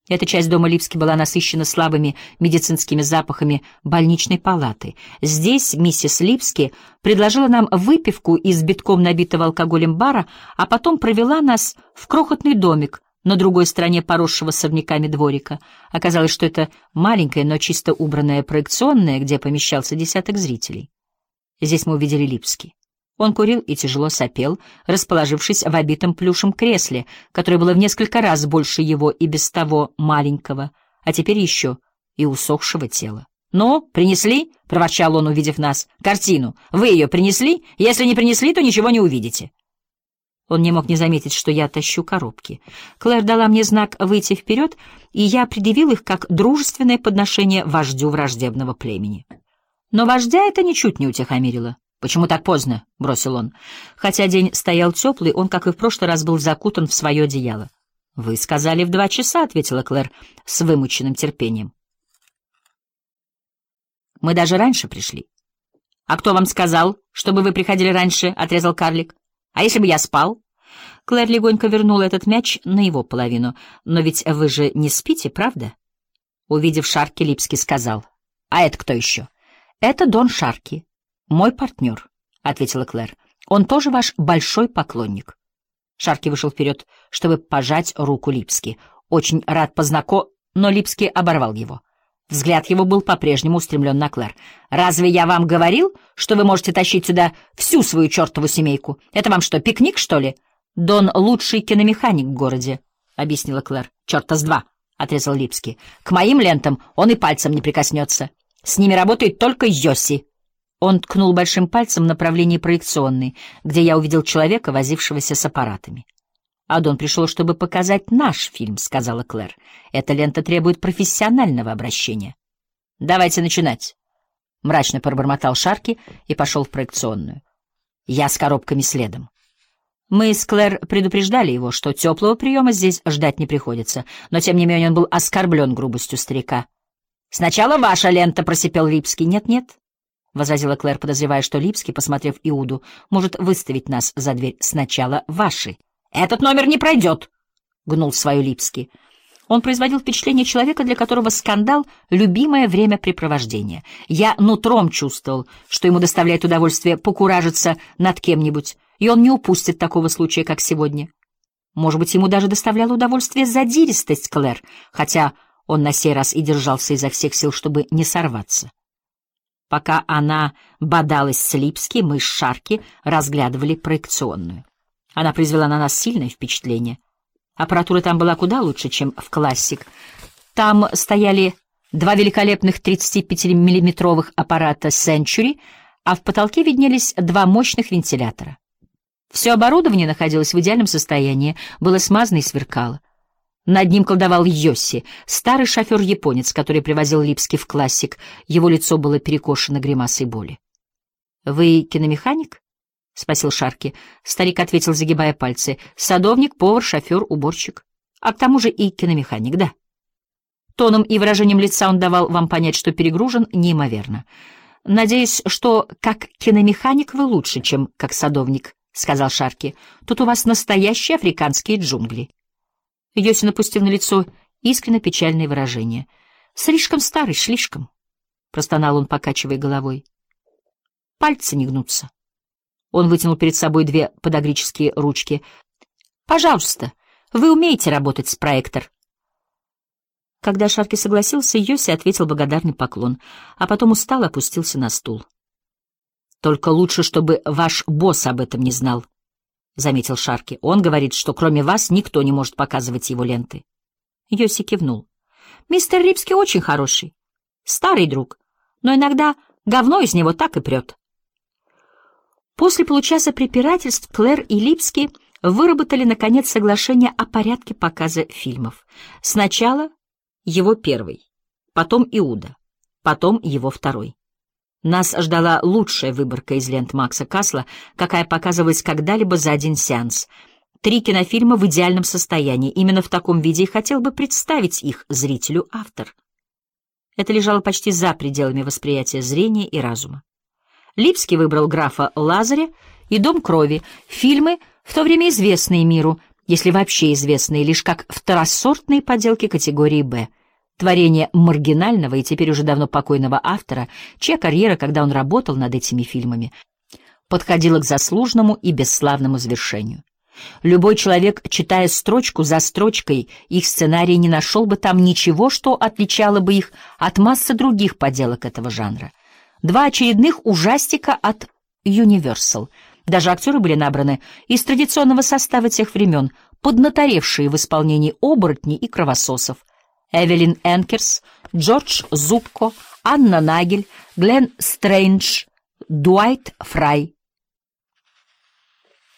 Эта часть дома Липски была насыщена слабыми медицинскими запахами больничной палаты. Здесь миссис Липски предложила нам выпивку из битком набитого алкоголем бара, а потом провела нас в крохотный домик на другой стороне поросшего сорняками дворика. Оказалось, что это маленькая, но чисто убранная проекционная, где помещался десяток зрителей. Здесь мы увидели Липски. Он курил и тяжело сопел, расположившись в обитом плюшем кресле, которое было в несколько раз больше его и без того маленького, а теперь еще и усохшего тела. «Ну, принесли?» — проворчал он, увидев нас. «Картину. Вы ее принесли? Если не принесли, то ничего не увидите». Он не мог не заметить, что я тащу коробки. Клэр дала мне знак выйти вперед, и я предъявил их как дружественное подношение вождю враждебного племени. Но вождя это ничуть не утихомирило. «Почему так поздно?» — бросил он. Хотя день стоял теплый, он, как и в прошлый раз, был закутан в свое одеяло. «Вы сказали в 2 часа», — ответила Клэр с вымученным терпением. «Мы даже раньше пришли». «А кто вам сказал, чтобы вы приходили раньше?» — отрезал карлик. «А если бы я спал?» Клэр легонько вернула этот мяч на его половину. «Но ведь вы же не спите, правда?» Увидев Шарки, Липский сказал. «А это кто еще?» «Это Дон Шарки. «Мой партнер», — ответила Клэр. «Он тоже ваш большой поклонник». Шарки вышел вперед, чтобы пожать руку Липски. «Очень рад но Липский оборвал его. Взгляд его был по-прежнему устремлен на Клэр. «Разве я вам говорил, что вы можете тащить сюда всю свою чертову семейку? Это вам что, пикник, что ли?» «Дон — лучший киномеханик в городе», — объяснила Клэр. «Черта с два», — отрезал Липский. «К моим лентам он и пальцем не прикоснется. С ними работает только Йоси». Он ткнул большим пальцем в направлении проекционной, где я увидел человека, возившегося с аппаратами. «А Дон пришел, чтобы показать наш фильм», — сказала Клэр. «Эта лента требует профессионального обращения». «Давайте начинать», — мрачно пробормотал Шарки и пошел в проекционную. Я с коробками следом. Мы с Клэр предупреждали его, что теплого приема здесь ждать не приходится, но тем не менее он был оскорблен грубостью старика. «Сначала ваша лента», — просипел Липский. «Нет-нет», — возразила Клэр, подозревая, что Липский, посмотрев Иуду, может выставить нас за дверь. «Сначала ваши». «Этот номер не пройдет», — гнул свою Липский. Он производил впечатление человека, для которого скандал — любимое времяпрепровождение. Я нутром чувствовал, что ему доставляет удовольствие покуражиться над кем-нибудь, и он не упустит такого случая, как сегодня. Может быть, ему даже доставляла удовольствие задиристость Клэр, хотя он на сей раз и держался изо всех сил, чтобы не сорваться. Пока она бодалась с Липски, мы с Шарки разглядывали проекционную. Она произвела на нас сильное впечатление. Аппаратура там была куда лучше, чем в «Классик». Там стояли 2 великолепных 35-миллиметровых аппарата «Сенчури», а в потолке виднелись 2 мощных вентилятора. Все оборудование находилось в идеальном состоянии, было смазано и сверкало. Над ним колдовал Йоси, старый шофер-японец, который привозил Липски в «Классик». Его лицо было перекошено гримасой боли. «Вы киномеханик?» — спросил Шарки. Старик ответил, загибая пальцы. «Садовник, повар, шофер, уборщик. А к тому же и киномеханик, да». Тоном и выражением лица он давал вам понять, что перегружен неимоверно. «Надеюсь, что как киномеханик вы лучше, чем как садовник», — сказал Шарки. «Тут у вас настоящие африканские джунгли». Йоси напустил на лицо искренне печальное выражение. «Слишком старый, слишком», — простонал он, покачивая головой. «Пальцы не гнутся». Он вытянул перед собой 2 подагрические ручки. «Пожалуйста, вы умеете работать с проектор». Когда Шарки согласился, Йоси ответил благодарный поклон, а потом устало опустился на стул. «Только лучше, чтобы ваш босс об этом не знал», — заметил Шарки. «Он говорит, что кроме вас никто не может показывать его ленты». Йоси кивнул. «Мистер Липский очень хороший, старый друг, но иногда говно из него так и прет». После получаса препирательств Клэр и Липский выработали, наконец, соглашение о порядке показа фильмов. Сначала его первый, потом Иуда, потом его второй. Нас ждала лучшая выборка из лент Макса Касла, какая показывалась когда-либо за один сеанс. 3 кинофильма в идеальном состоянии. Именно в таком виде и хотел бы представить их зрителю автор. Это лежало почти за пределами восприятия зрения и разума. Липский выбрал «Графа Лазаря» и «Дом крови», фильмы, в то время известные миру, если вообще известные лишь как второсортные поделки категории «Б», творение маргинального и теперь уже давно покойного автора, чья карьера, когда он работал над этими фильмами, подходила к заслуженному и бесславному завершению. Любой человек, читая строчку за строчкой их сценарий, не нашел бы там ничего, что отличало бы их от массы других поделок этого жанра. Два очередных ужастика от Universal. Даже актеры были набраны из традиционного состава тех времен, поднаторевшие в исполнении оборотней и кровососов. Эвелин Энкерс, Джордж Зубко, Анна Нагель, Глен Стрейндж, Дуайт Фрай.